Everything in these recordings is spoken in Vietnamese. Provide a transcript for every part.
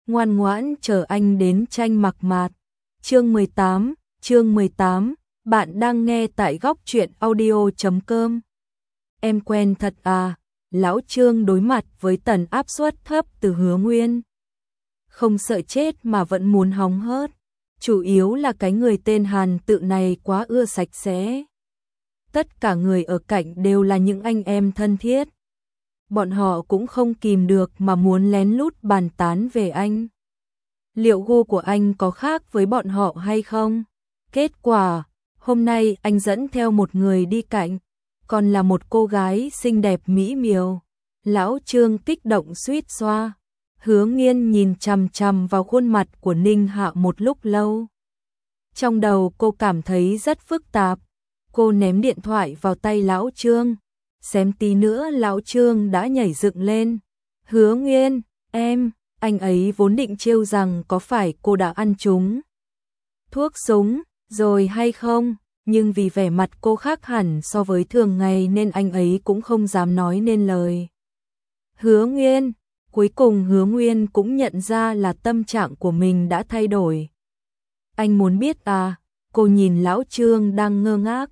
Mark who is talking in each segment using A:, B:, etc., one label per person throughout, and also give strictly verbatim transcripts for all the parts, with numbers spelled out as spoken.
A: ngoan ngoãn chờ anh đến tranh mặc mạt. Chương mười tám, chương mười tám, bạn đang nghe tại góc truyện audio chấm com. Em quen thật à, lão Trương đối mặt với tần áp suất thấp từ Hứa Nguyên. Không sợ chết mà vẫn muốn hóng hớt, chủ yếu là cái người tên Hàn Tự này quá ưa sạch sẽ. Tất cả người ở cạnh đều là những anh em thân thiết. Bọn họ cũng không kìm được mà muốn lén lút bàn tán về anh. Liệu gu của anh có khác với bọn họ hay không? Kết quả, hôm nay anh dẫn theo một người đi cạnh, còn là một cô gái xinh đẹp mỹ miều. Lão Trương kích động suýt xoa. Hứa Nghiên nhìn chằm chằm vào khuôn mặt của Ninh Hạ một lúc lâu. Trong đầu cô cảm thấy rất phức tạp. Cô ném điện thoại vào tay lão Trương. Xém tí nữa lão Trương đã nhảy dựng lên. Hứa Nghiên, em, anh ấy vốn định trêu rằng có phải cô đã ăn trúng thuốc súng rồi hay không, nhưng vì vẻ mặt cô khác hẳn so với thường ngày nên anh ấy cũng không dám nói nên lời. Hứa Nguyên, cuối cùng Hứa Nguyên cũng nhận ra là tâm trạng của mình đã thay đổi. Anh muốn biết à? Cô nhìn lão Trương đang ngơ ngác.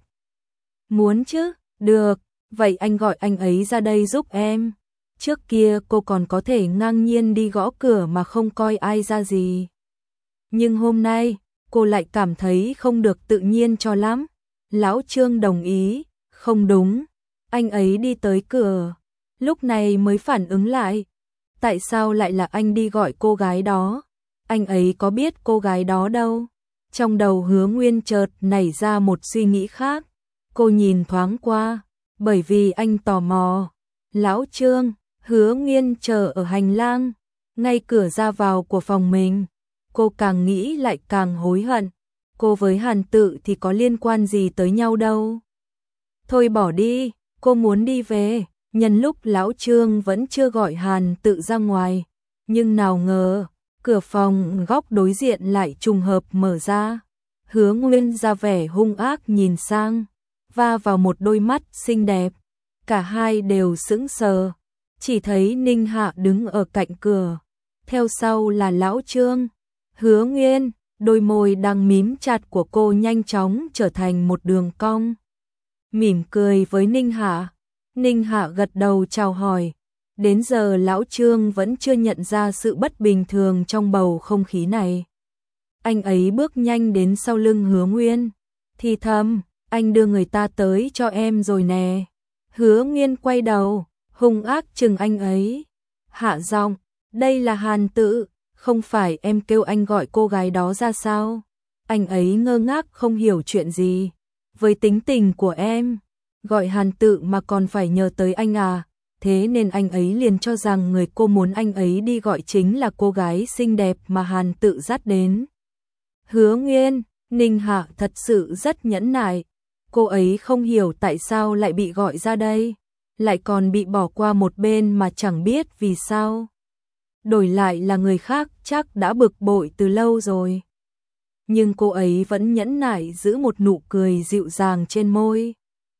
A: Muốn chứ, được, vậy anh gọi anh ấy ra đây giúp em. Trước kia cô còn có thể ngang nhiên đi gõ cửa mà không coi ai ra gì. Nhưng hôm nay, cô lại cảm thấy không được tự nhiên cho lắm. Lão Trương đồng ý, không đúng. Anh ấy đi tới cửa, lúc này mới phản ứng lại. Tại sao lại là anh đi gọi cô gái đó? Anh ấy có biết cô gái đó đâu? Trong đầu Hứa Nguyên chợt nảy ra một suy nghĩ khác. Cô nhìn thoáng qua, bởi vì anh tò mò. Lão Trương, Hứa Nghiên chờ ở hành lang, ngay cửa ra vào của phòng mình. Cô càng nghĩ lại càng hối hận. Cô với Hàn Tự thì có liên quan gì tới nhau đâu. Thôi bỏ đi, cô muốn đi về. Nhân lúc lão Trương vẫn chưa gọi Hàn Tự ra ngoài, nhưng nào ngờ, cửa phòng góc đối diện lại trùng hợp mở ra. Hứa Nguyên ra vẻ hung ác nhìn sang, va vào một đôi mắt xinh đẹp. Cả hai đều sững sờ, chỉ thấy Ninh Hạ đứng ở cạnh cửa, theo sau là lão Trương. Hứa Nguyên, đôi môi đang mím chặt của cô nhanh chóng trở thành một đường cong. Mỉm cười với Ninh Hạ. Ninh Hạ gật đầu chào hỏi. Đến giờ lão Trương vẫn chưa nhận ra sự bất bình thường trong bầu không khí này. Anh ấy bước nhanh đến sau lưng Hứa Nguyên, thì thầm, anh đưa người ta tới cho em rồi nè. Hứa Nguyên quay đầu, hung ác chừng anh ấy. Hạ giọng, đây là Hàn Tự, không phải em kêu anh gọi cô gái đó ra sao? Anh ấy ngơ ngác không hiểu chuyện gì. Với tính tình của em, gọi Hàn Tự mà còn phải nhờ tới anh à? Thế nên anh ấy liền cho rằng người cô muốn anh ấy đi gọi chính là cô gái xinh đẹp mà Hàn Tự dắt đến. Hứa Nguyên, Ninh Hạ thật sự rất nhẫn nại. Cô ấy không hiểu tại sao lại bị gọi ra đây, lại còn bị bỏ qua một bên mà chẳng biết vì sao. Đổi lại là người khác chắc đã bực bội từ lâu rồi. Nhưng cô ấy vẫn nhẫn nại giữ một nụ cười dịu dàng trên môi.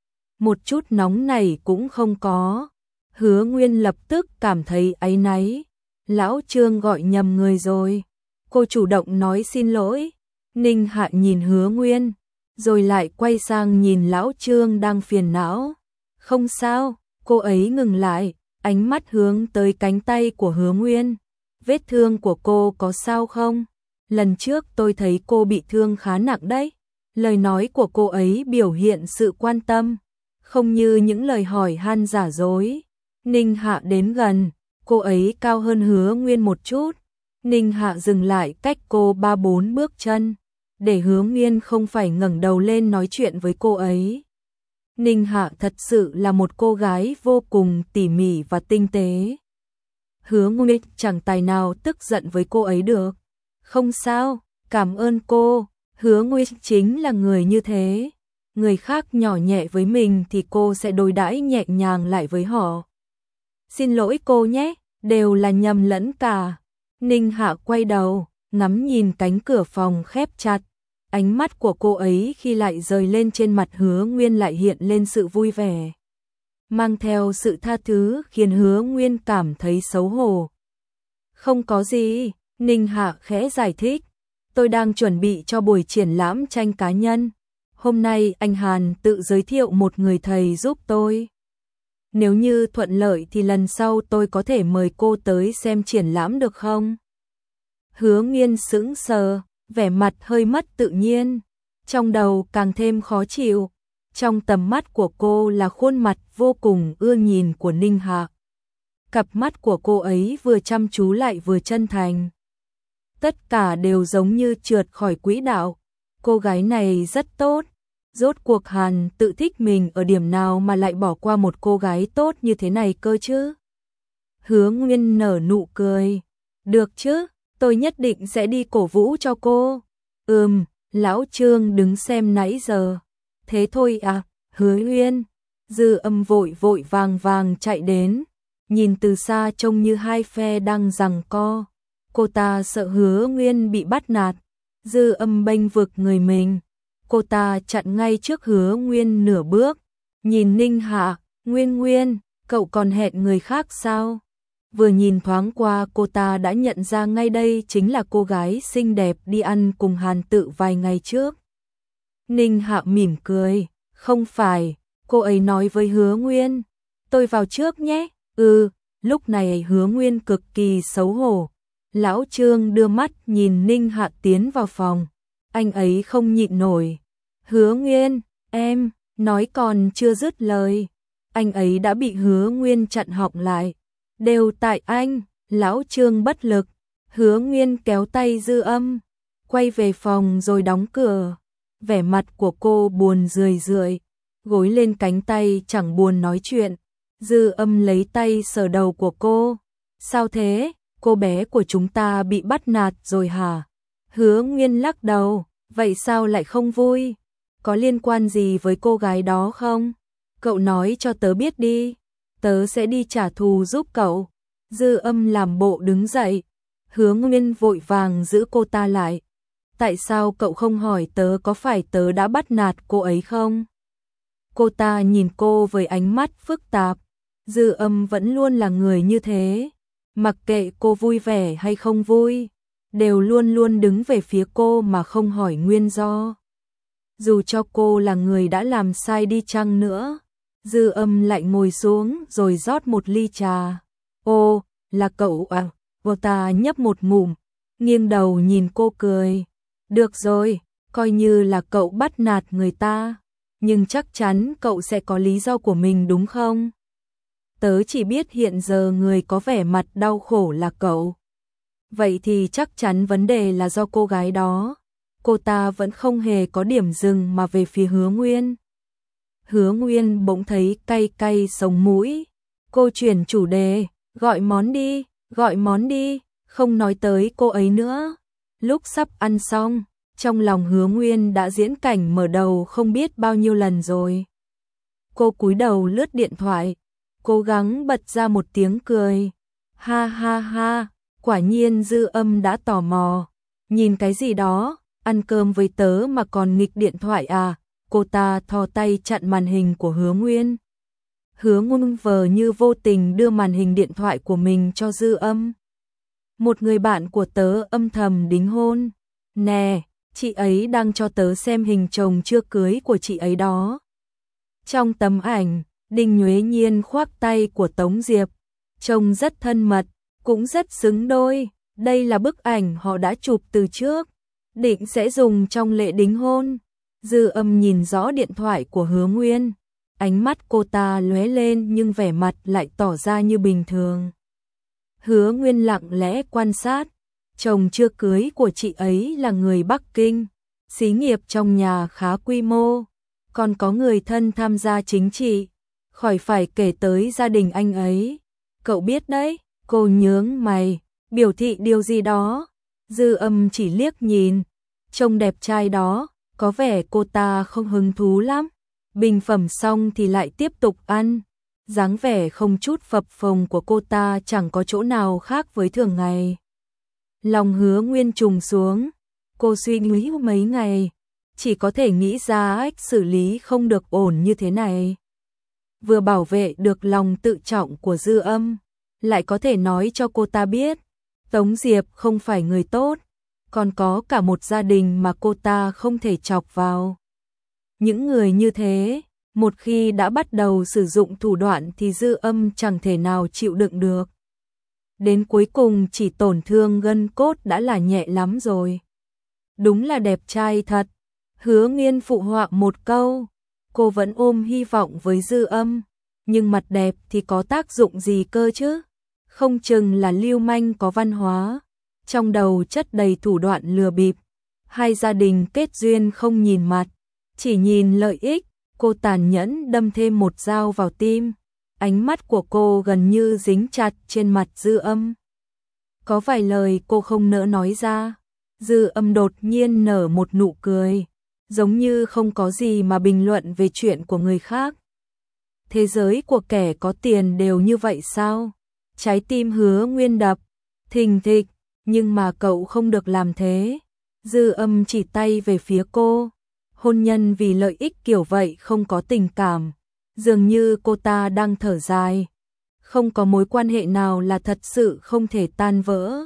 A: Một chút nóng này cũng không có. Hứa Nguyên lập tức cảm thấy áy náy. Lão Trương gọi nhầm người rồi. Cô chủ động nói xin lỗi. Ninh Hạ nhìn Hứa Nguyên, rồi lại quay sang nhìn lão Trương đang phiền não. Không sao, cô ấy ngừng lại, ánh mắt hướng tới cánh tay của Hứa Nguyên. Vết thương của cô có sao không? Lần trước tôi thấy cô bị thương khá nặng đấy. Lời nói của cô ấy biểu hiện sự quan tâm, không như những lời hỏi han giả dối. Ninh Hạ đến gần, cô ấy cao hơn Hứa Nguyên một chút. Ninh Hạ dừng lại cách cô ba bốn bước chân, để Hứa Nguyên không phải ngẩng đầu lên nói chuyện với cô ấy. Ninh Hạ thật sự là một cô gái vô cùng tỉ mỉ và tinh tế. Hứa Nguyên chẳng tài nào tức giận với cô ấy được. Không sao, cảm ơn cô. Hứa Nguyên chính là người như thế. Người khác nhỏ nhẹ với mình thì cô sẽ đối đãi nhẹ nhàng lại với họ. Xin lỗi cô nhé, đều là nhầm lẫn cả. Ninh Hạ quay đầu, ngắm nhìn cánh cửa phòng khép chặt. Ánh mắt của cô ấy khi lại rời lên trên mặt Hứa Nguyên lại hiện lên sự vui vẻ, mang theo sự tha thứ khiến Hứa Nguyên cảm thấy xấu hổ. Không có gì, Ninh Hạ khẽ giải thích, tôi đang chuẩn bị cho buổi triển lãm tranh cá nhân. Hôm nay anh Hàn tự giới thiệu một người thầy giúp tôi. Nếu như thuận lợi thì lần sau tôi có thể mời cô tới xem triển lãm được không? Hứa Nguyên sững sờ, vẻ mặt hơi mất tự nhiên, trong đầu càng thêm khó chịu. Trong tầm mắt của cô là khuôn mặt vô cùng ưa nhìn của Ninh Hạ. Cặp mắt của cô ấy vừa chăm chú lại vừa chân thành. Tất cả đều giống như trượt khỏi quỹ đạo. Cô gái này rất tốt. Rốt cuộc Hàn tự thích mình ở điểm nào mà lại bỏ qua một cô gái tốt như thế này cơ chứ? Hứa Nguyên nở nụ cười. Được chứ, tôi nhất định sẽ đi cổ vũ cho cô. Ừm, lão Trương đứng xem nãy giờ. Thế thôi à, Hứa Nguyên. Dư Âm vội vội vàng vàng chạy đến. Nhìn từ xa trông như hai phe đang giằng co. Cô ta sợ Hứa Nguyên bị bắt nạt. Dư Âm bênh vực người mình. Cô ta chặn ngay trước Hứa Nguyên nửa bước. Nhìn Ninh Hạ, Nguyên Nguyên, cậu còn hẹn người khác sao? Vừa nhìn thoáng qua cô ta đã nhận ra ngay đây chính là cô gái xinh đẹp đi ăn cùng Hàn Tự vài ngày trước. Ninh Hạ mỉm cười, không phải, cô ấy nói với Hứa Nguyên. Tôi vào trước nhé, ừ, lúc này Hứa Nguyên cực kỳ xấu hổ. Lão Trương đưa mắt nhìn Ninh Hạ tiến vào phòng. Anh ấy không nhịn nổi. Hứa Nguyên, em, nói còn chưa dứt lời. Anh ấy đã bị Hứa Nguyên chặn họng lại. Đều tại anh, Lão Trương bất lực. Hứa Nguyên kéo tay Dư Âm, quay về phòng rồi đóng cửa. Vẻ mặt của cô buồn rười rượi, gối lên cánh tay chẳng buồn nói chuyện. Dư Âm lấy tay sờ đầu của cô. Sao thế, cô bé của chúng ta bị bắt nạt rồi hả? Hứa Nguyên lắc đầu, vậy sao lại không vui? Có liên quan gì với cô gái đó không? Cậu nói cho tớ biết đi, tớ sẽ đi trả thù giúp cậu. Dư Âm làm bộ đứng dậy. Hứa Nguyên vội vàng giữ cô ta lại. Tại sao cậu không hỏi tớ có phải tớ đã bắt nạt cô ấy không? Cô ta nhìn cô với ánh mắt phức tạp. Dư Âm vẫn luôn là người như thế. Mặc kệ cô vui vẻ hay không vui, đều luôn luôn đứng về phía cô mà không hỏi nguyên do. Dù cho cô là người đã làm sai đi chăng nữa. Dư Âm lại ngồi xuống rồi rót một ly trà. Ô, là cậu à? Cô ta nhấp một ngụm, nghiêng đầu nhìn cô cười. Được rồi, coi như là cậu bắt nạt người ta, nhưng chắc chắn cậu sẽ có lý do của mình đúng không? Tớ chỉ biết hiện giờ người có vẻ mặt đau khổ là cậu. Vậy thì chắc chắn vấn đề là do cô gái đó. Cô ta vẫn không hề có điểm dừng mà về phía Hứa Nguyên. Hứa Nguyên bỗng thấy cay cay sống mũi. Cô chuyển chủ đề, gọi món đi, gọi món đi, không nói tới cô ấy nữa. Lúc sắp ăn xong, trong lòng Hứa Nguyên đã diễn cảnh mở đầu không biết bao nhiêu lần rồi. Cô cúi đầu lướt điện thoại, cố gắng bật ra một tiếng cười. Ha ha ha, quả nhiên Dư Âm đã tò mò. Nhìn cái gì đó, ăn cơm với tớ mà còn nghịch điện thoại à? Cô ta thò tay chặn màn hình của Hứa Nguyên. Hứa Nguyên vờ như vô tình đưa màn hình điện thoại của mình cho Dư Âm. Một người bạn của tớ âm thầm đính hôn. Nè, chị ấy đang cho tớ xem hình chồng chưa cưới của chị ấy đó. Trong tấm ảnh, Đinh Nhuế Nhiên khoác tay của Tống Diệp. Trông rất thân mật, cũng rất xứng đôi. Đây là bức ảnh họ đã chụp từ trước, định sẽ dùng trong lễ đính hôn. Dư Âm nhìn rõ điện thoại của Hứa Nguyên. Ánh mắt cô ta lóe lên nhưng vẻ mặt lại tỏ ra như bình thường. Hứa Nguyên lặng lẽ quan sát. Chồng chưa cưới của chị ấy là người Bắc Kinh. Xí nghiệp trong nhà khá quy mô. Còn có người thân tham gia chính trị. Khỏi phải kể tới gia đình anh ấy. Cậu biết đấy, cô nhướng mày, biểu thị điều gì đó. Dư Âm chỉ liếc nhìn. Trông đẹp trai đó, có vẻ cô ta không hứng thú lắm. Bình phẩm xong thì lại tiếp tục ăn. Dáng vẻ không chút phập phồng của cô ta chẳng có chỗ nào khác với thường ngày. Lòng Hứa Nguyên trùng xuống. Cô suy nghĩ mấy ngày, chỉ có thể nghĩ ra cách xử lý không được ổn như thế này. Vừa bảo vệ được lòng tự trọng của Dư Âm, lại có thể nói cho cô ta biết, Tống Diệp không phải người tốt, còn có cả một gia đình mà cô ta không thể chọc vào. Những người như thế, một khi đã bắt đầu sử dụng thủ đoạn thì Dư Âm chẳng thể nào chịu đựng được. Đến cuối cùng chỉ tổn thương gân cốt đã là nhẹ lắm rồi. Đúng là đẹp trai thật. Hứa Nghiên phụ họa một câu. Cô vẫn ôm hy vọng với Dư Âm, nhưng mặt đẹp thì có tác dụng gì cơ chứ? Không chừng là lưu manh có văn hóa, trong đầu chất đầy thủ đoạn lừa bịp. Hai gia đình kết duyên không nhìn mặt, chỉ nhìn lợi ích. Cô tàn nhẫn đâm thêm một dao vào tim. Ánh mắt của cô gần như dính chặt trên mặt Dư Âm. Có vài lời cô không nỡ nói ra. Dư Âm đột nhiên nở một nụ cười, giống như không có gì mà bình luận về chuyện của người khác. Thế giới của kẻ có tiền đều như vậy sao? Trái tim Hứa Nguyên đập thình thịch, nhưng mà cậu không được làm thế. Dư Âm chỉ tay về phía cô. Hôn nhân vì lợi ích kiểu vậy không có tình cảm. Dường như cô ta đang thở dài. Không có mối quan hệ nào là thật sự không thể tan vỡ.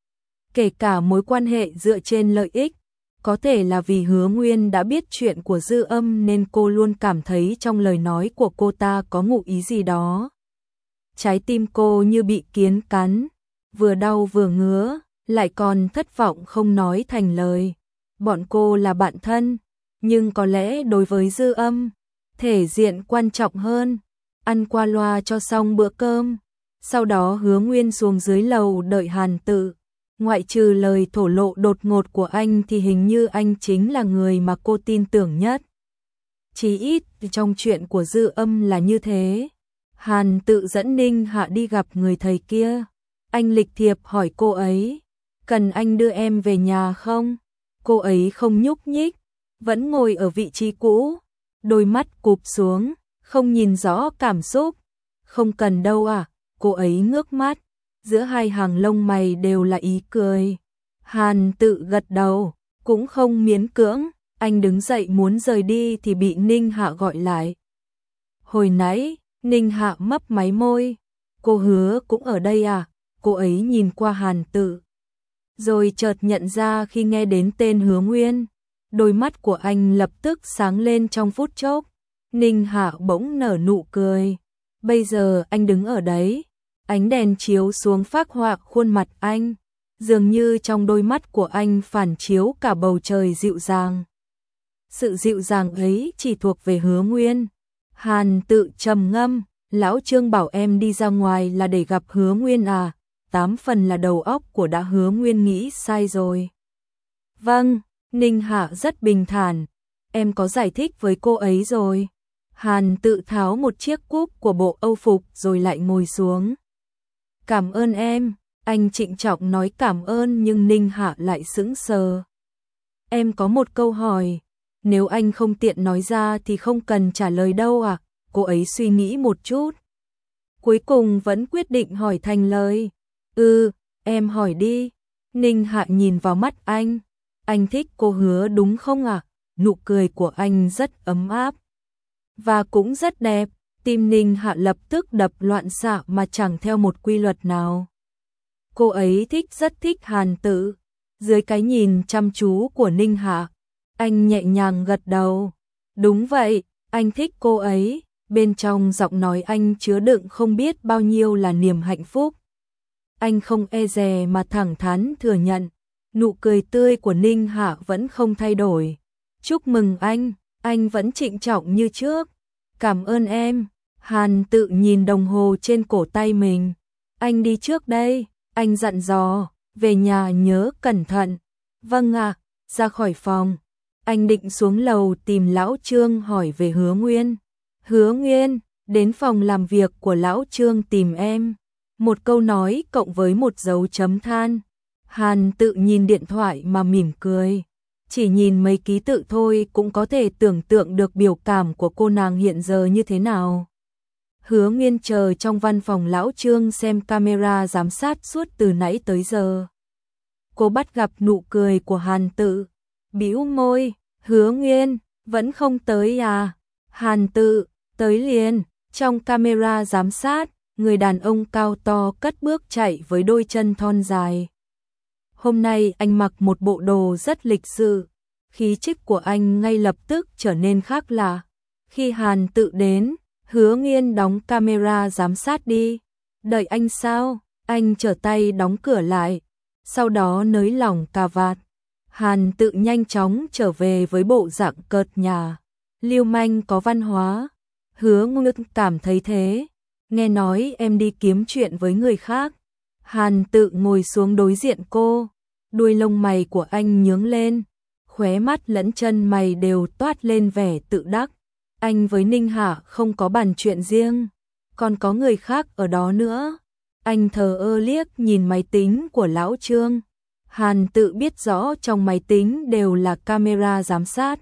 A: Kể cả mối quan hệ dựa trên lợi ích. Có thể là vì Hứa Nguyên đã biết chuyện của Dư Âm nên cô luôn cảm thấy trong lời nói của cô ta có ngụ ý gì đó. Trái tim cô như bị kiến cắn, vừa đau vừa ngứa, lại còn thất vọng không nói thành lời. Bọn cô là bạn thân, nhưng có lẽ đối với Dư Âm, thể diện quan trọng hơn. Ăn qua loa cho xong bữa cơm, sau đó Hứa Nguyên xuống dưới lầu đợi Hàn Tự. Ngoại trừ lời thổ lộ đột ngột của anh thì hình như anh chính là người mà cô tin tưởng nhất. Chí ít trong chuyện của Dư Âm là như thế. Hàn Tự dẫn Ninh Hạ đi gặp người thầy kia. Anh lịch thiệp hỏi cô ấy, cần anh đưa em về nhà không? Cô ấy không nhúc nhích, vẫn ngồi ở vị trí cũ, đôi mắt cụp xuống, không nhìn rõ cảm xúc. Không cần đâu à, cô ấy ngước mắt, giữa hai hàng lông mày đều là ý cười. Hàn Tự gật đầu, cũng không miễn cưỡng. Anh đứng dậy muốn rời đi thì bị Ninh Hạ gọi lại. Hồi nãy, Ninh Hạ mấp máy môi. Cô Hứa cũng ở đây à? Cô ấy nhìn qua Hàn Tự, rồi chợt nhận ra khi nghe đến tên Hứa Nguyên. Đôi mắt của anh lập tức sáng lên trong phút chốc. Ninh Hạ bỗng nở nụ cười. Bây giờ anh đứng ở đấy, ánh đèn chiếu xuống phác họa khuôn mặt anh. Dường như trong đôi mắt của anh phản chiếu cả bầu trời dịu dàng. Sự dịu dàng ấy chỉ thuộc về Hứa Nguyên. Hàn Tự trầm ngâm, lão Trương bảo em đi ra ngoài là để gặp Hứa Nguyên à? Tám phần là đầu óc của đã Hứa Nguyên nghĩ sai rồi. Vâng, Ninh Hạ rất bình thản, em có giải thích với cô ấy rồi. Hàn Tự tháo một chiếc cúp của bộ Âu phục rồi lại ngồi xuống. Cảm ơn em, anh trịnh trọng nói cảm ơn nhưng Ninh Hạ lại sững sờ. Em có một câu hỏi, nếu anh không tiện nói ra thì không cần trả lời đâu à? Cô ấy suy nghĩ một chút, cuối cùng vẫn quyết định hỏi thành lời. Ừ, em hỏi đi. Ninh Hạ nhìn vào mắt anh. Anh thích cô Hứa đúng không ạ? À? Nụ cười của anh rất ấm áp và cũng rất đẹp. Tim Ninh Hạ lập tức đập loạn xạ mà chẳng theo một quy luật nào. Cô ấy thích, rất thích Hàn Tự. Dưới cái nhìn chăm chú của Ninh Hạ, anh nhẹ nhàng gật đầu. Đúng vậy, anh thích cô ấy. Bên trong giọng nói anh chứa đựng không biết bao nhiêu là niềm hạnh phúc. Anh không e dè mà thẳng thắn thừa nhận. Nụ cười tươi của Ninh Hạ vẫn không thay đổi. Chúc mừng anh, anh vẫn trịnh trọng như trước. Cảm ơn em. Hàn Tự nhìn đồng hồ trên cổ tay mình. Anh đi trước đây, anh dặn dò, về nhà nhớ cẩn thận. Vâng ạ. Ra khỏi phòng, anh định xuống lầu tìm lão Trương hỏi về Hứa Nguyên. Hứa Nguyên, đến phòng làm việc của lão Trương tìm em. Một câu nói cộng với một dấu chấm than. Hàn Tự nhìn điện thoại mà mỉm cười. Chỉ nhìn mấy ký tự thôi cũng có thể tưởng tượng được biểu cảm của cô nàng hiện giờ như thế nào. Hứa Nguyên chờ trong văn phòng lão Trương xem camera giám sát suốt từ nãy tới giờ. Cô bắt gặp nụ cười của Hàn Tự, bĩu môi. Hứa Nguyên, vẫn không tới à? Hàn Tự, tới liền. Trong camera giám sát, người đàn ông cao to cất bước chạy với đôi chân thon dài. Hôm nay anh mặc một bộ đồ rất lịch sự, khí chất của anh ngay lập tức trở nên khác lạ. Khi Hàn Tự đến, Hứa Nghiên đóng camera giám sát đi. Đợi anh sao? Anh trở tay đóng cửa lại, sau đó nới lỏng cà vạt. Hàn Tự nhanh chóng trở về với bộ dạng cợt nhả, lưu manh có văn hóa. Hứa Nghiên cảm thấy thế. Nghe nói em đi kiếm chuyện với người khác. Hàn Tự ngồi xuống đối diện cô, đuôi lông mày của anh nhướng lên, khóe mắt lẫn chân mày đều toát lên vẻ tự đắc. Anh với Ninh Hạ không có bàn chuyện riêng, còn có người khác ở đó nữa. Anh thờ ơ liếc nhìn máy tính của lão Trương. Hàn Tự biết rõ trong máy tính đều là camera giám sát.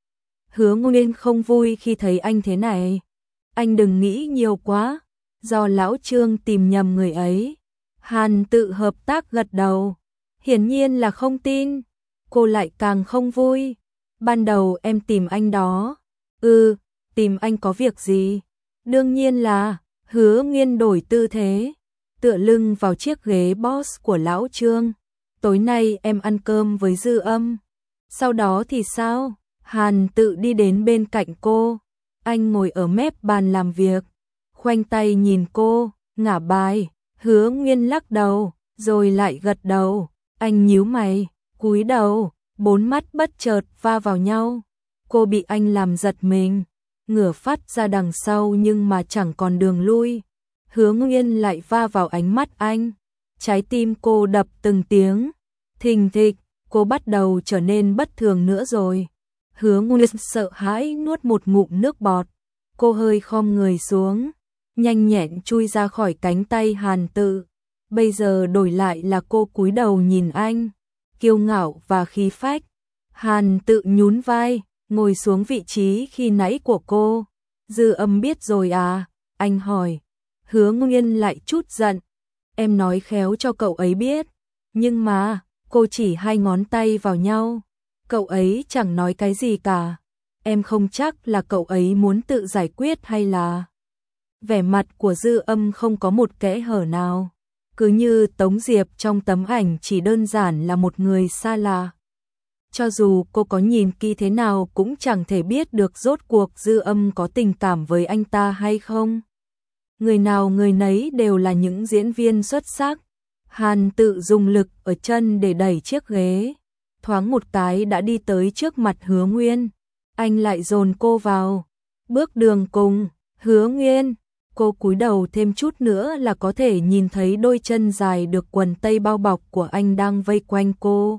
A: Hứa Nguyên không vui khi thấy anh thế này. Anh đừng nghĩ nhiều quá, do lão Trương tìm nhầm người ấy. Hàn Tự hợp tác gật đầu, hiển nhiên là không tin. Cô lại càng không vui. Ban đầu em tìm anh đó. Ừ, tìm anh có việc gì? Đương nhiên là. Hứa Nghiên đổi tư thế, tựa lưng vào chiếc ghế boss của lão Trương. Tối nay em ăn cơm với Dư Âm. Sau đó thì sao? Hàn Tự đi đến bên cạnh cô. Anh ngồi ở mép bàn làm việc, khoanh tay nhìn cô, ngả bài. Hứa Nguyên lắc đầu, rồi lại gật đầu. Anh nhíu mày, cúi đầu, bốn mắt bất chợt va vào nhau. Cô bị anh làm giật mình, ngửa phát ra đằng sau nhưng mà chẳng còn đường lui. Hứa Nguyên lại va vào ánh mắt anh. Trái tim cô đập từng tiếng, thình thịch, cô bắt đầu trở nên bất thường nữa rồi. Hứa Nguyên sợ hãi nuốt một ngụm nước bọt. Cô hơi khom người xuống, nhanh nhẹn chui ra khỏi cánh tay Hàn Tự. Bây giờ đổi lại là cô cúi đầu nhìn anh, kiêu ngạo và khí phách. Hàn Tự nhún vai, ngồi xuống vị trí khi nãy của cô. Dư Âm biết rồi à? Anh hỏi. Hứa Nguyên lại chút giận. Em nói khéo cho cậu ấy biết. Nhưng mà, cô chỉ hai ngón tay vào nhau. Cậu ấy chẳng nói cái gì cả. Em không chắc là cậu ấy muốn tự giải quyết hay là... Vẻ mặt của Dư Âm không có một kẽ hở nào. Cứ như Tống Diệp trong tấm ảnh chỉ đơn giản là một người xa lạ. Cho dù cô có nhìn kỹ thế nào cũng chẳng thể biết được rốt cuộc Dư Âm có tình cảm với anh ta hay không. Người nào người nấy đều là những diễn viên xuất sắc. Hàn Tự dùng lực ở chân để đẩy chiếc ghế, thoáng một cái đã đi tới trước mặt Hứa Nguyên. Anh lại dồn cô vào. Bước đường cùng, Hứa Nguyên. Cô cúi đầu thêm chút nữa là có thể nhìn thấy đôi chân dài được quần tây bao bọc của anh đang vây quanh cô.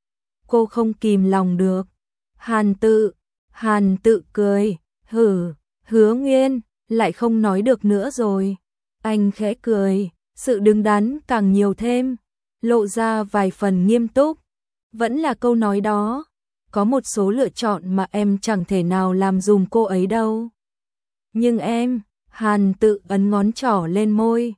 A: Cô không kìm lòng được. Hàn Tự, Hàn Tự cười, hử, Hứa Nguyên, lại không nói được nữa rồi. Anh khẽ cười, sự đứng đắn càng nhiều thêm, lộ ra vài phần nghiêm túc. Vẫn là câu nói đó, có một số lựa chọn mà em chẳng thể nào làm dùm cô ấy đâu. Nhưng em, Hàn Tự ấn ngón trỏ lên môi.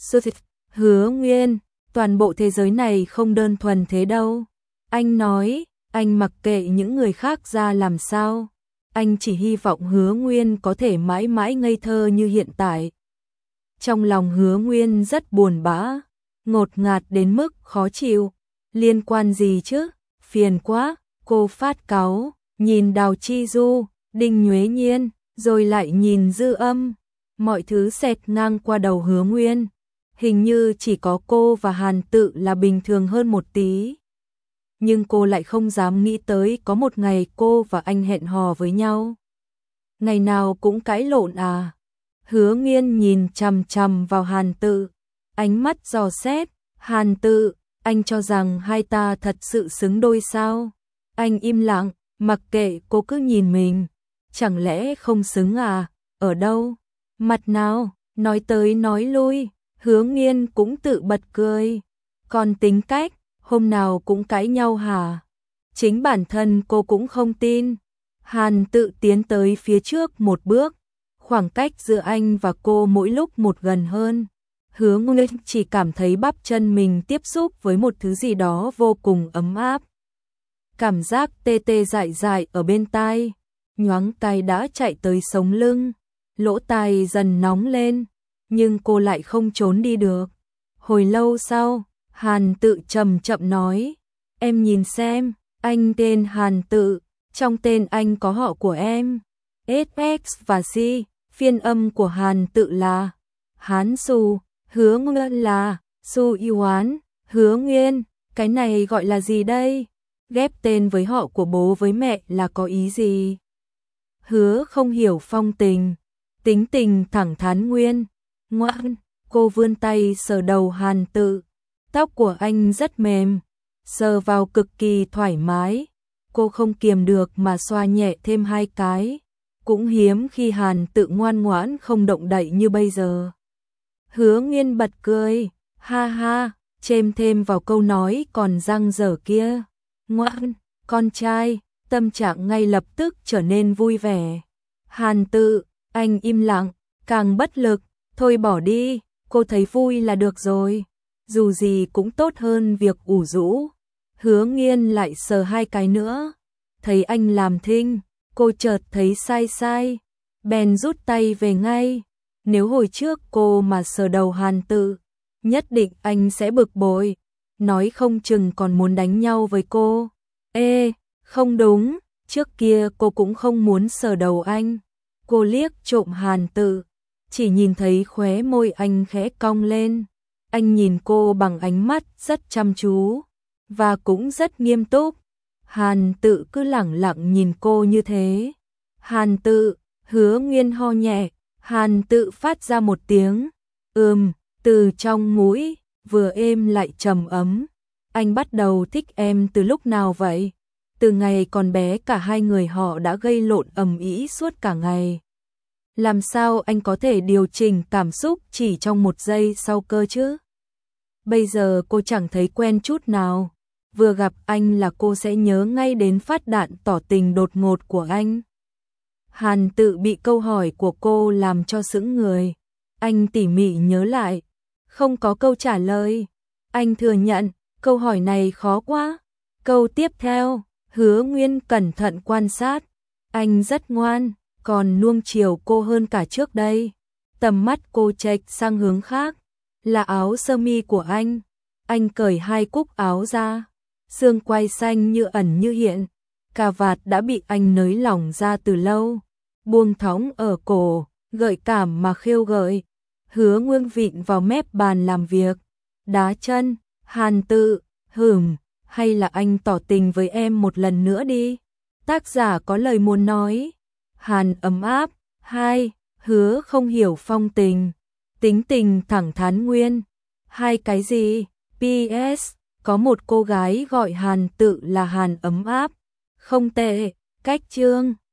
A: Hứa Nguyên, toàn bộ thế giới này không đơn thuần thế đâu. Anh nói, anh mặc kệ những người khác ra làm sao. Anh chỉ hy vọng Hứa Nguyên có thể mãi mãi ngây thơ như hiện tại. Trong lòng Hứa Nguyên rất buồn bã, ngột ngạt đến mức khó chịu. Liên quan gì chứ? Phiền quá, cô phát cáu, nhìn Đào Chi Du, Đinh Nhuế Nhiên, rồi lại nhìn Dư Âm. Mọi thứ xẹt ngang qua đầu Hứa Nguyên. Hình như chỉ có cô và Hàn Tự là bình thường hơn một tí. Nhưng cô lại không dám nghĩ tới có một ngày cô và anh hẹn hò với nhau. Ngày nào cũng cãi lộn à? Hứa Nghiên nhìn chằm chằm vào Hàn Tự, ánh mắt dò xét. Hàn Tự, anh cho rằng hai ta thật sự xứng đôi sao? Anh im lặng, mặc kệ cô cứ nhìn mình. Chẳng lẽ không xứng à? Ở đâu? Mặt nào? Nói tới nói lui, Hứa Nghiên cũng tự bật cười. Còn tính cách, hôm nào cũng cãi nhau hả? Chính bản thân cô cũng không tin. Hàn Tự tiến tới phía trước một bước, khoảng cách giữa anh và cô mỗi lúc một gần hơn. Hứa Nguyên chỉ cảm thấy bắp chân mình tiếp xúc với một thứ gì đó vô cùng ấm áp. Cảm giác tê tê dại dại ở bên tai, nhoáng cái đã chạy tới sống lưng, lỗ tai dần nóng lên, nhưng cô lại không trốn đi được. Hồi lâu sau, Hàn Tự chậm chậm nói, em nhìn xem, anh tên Hàn Tự, trong tên anh có họ của em. ét ích và C, phiên âm của Hàn Tự là Hán Su, Hứa Nguyên là Su Yêu Hoán, Hứa Nguyên, cái này gọi là gì đây? Ghép tên với họ của bố với mẹ là có ý gì? Hứa không hiểu phong tình, tính tình thẳng thắn Nguyên, ngoan, cô vươn tay sờ đầu Hàn Tự, tóc của anh rất mềm, sờ vào cực kỳ thoải mái, cô không kiềm được mà xoa nhẹ thêm hai cái, cũng hiếm khi Hàn Tự ngoan ngoãn không động đậy như bây giờ. Hứa Nguyên bật cười, ha ha, chêm thêm vào câu nói còn dang dở kia, ngoan, con trai, tâm trạng ngay lập tức trở nên vui vẻ. Hàn Tự, anh im lặng, càng bất lực, thôi bỏ đi, cô thấy vui là được rồi, dù gì cũng tốt hơn việc ủ rũ. Hứa Nghiên lại sờ hai cái nữa, thấy anh làm thinh, cô chợt thấy sai sai, bèn rút tay về ngay. Nếu hồi trước cô mà sờ đầu Hàn Tự, nhất định anh sẽ bực bội, nói không chừng còn muốn đánh nhau với cô. Ê, không đúng, trước kia cô cũng không muốn sờ đầu anh. Cô liếc trộm Hàn Tự, chỉ nhìn thấy khóe môi anh khẽ cong lên. Anh nhìn cô bằng ánh mắt rất chăm chú, và cũng rất nghiêm túc. Hàn Tự cứ lẳng lặng nhìn cô như thế. Hàn Tự, Hứa Nguyên ho nhẹ, Hàn Tự phát ra một tiếng, ừm, từ trong mũi, vừa êm lại trầm ấm. Anh bắt đầu thích em từ lúc nào vậy? Từ ngày còn bé cả hai người họ đã gây lộn ầm ĩ suốt cả ngày. Làm sao anh có thể điều chỉnh cảm xúc chỉ trong một giây sau cơ chứ? Bây giờ cô chẳng thấy quen chút nào. Vừa gặp anh là cô sẽ nhớ ngay đến phát đạn tỏ tình đột ngột của anh. Hàn Tự bị câu hỏi của cô làm cho sững người. Anh tỉ mỉ nhớ lại, không có câu trả lời. Anh thừa nhận, câu hỏi này khó quá. Câu tiếp theo, Hứa Nguyên cẩn thận quan sát. Anh rất ngoan, còn nuông chiều cô hơn cả trước đây. Tầm mắt cô chệch sang hướng khác, là áo sơ mi của anh. Anh cởi hai cúc áo ra, xương quai xanh như ẩn như hiện. Cà vạt đã bị anh nới lỏng ra từ lâu, buông thõng ở cổ, gợi cảm mà khêu gợi. Hứa Nguyên vịn vào mép bàn làm việc, đá chân. Hàn Tự, hửm, hay là anh tỏ tình với em một lần nữa đi. Tác giả có lời muốn nói. Hàn ấm áp. Hai, Hứa không hiểu phong tình, tính tình thẳng thắn Nguyên. Hai cái gì? pê ét, có một cô gái gọi Hàn Tự là Hàn ấm áp. Không tệ, cách chương.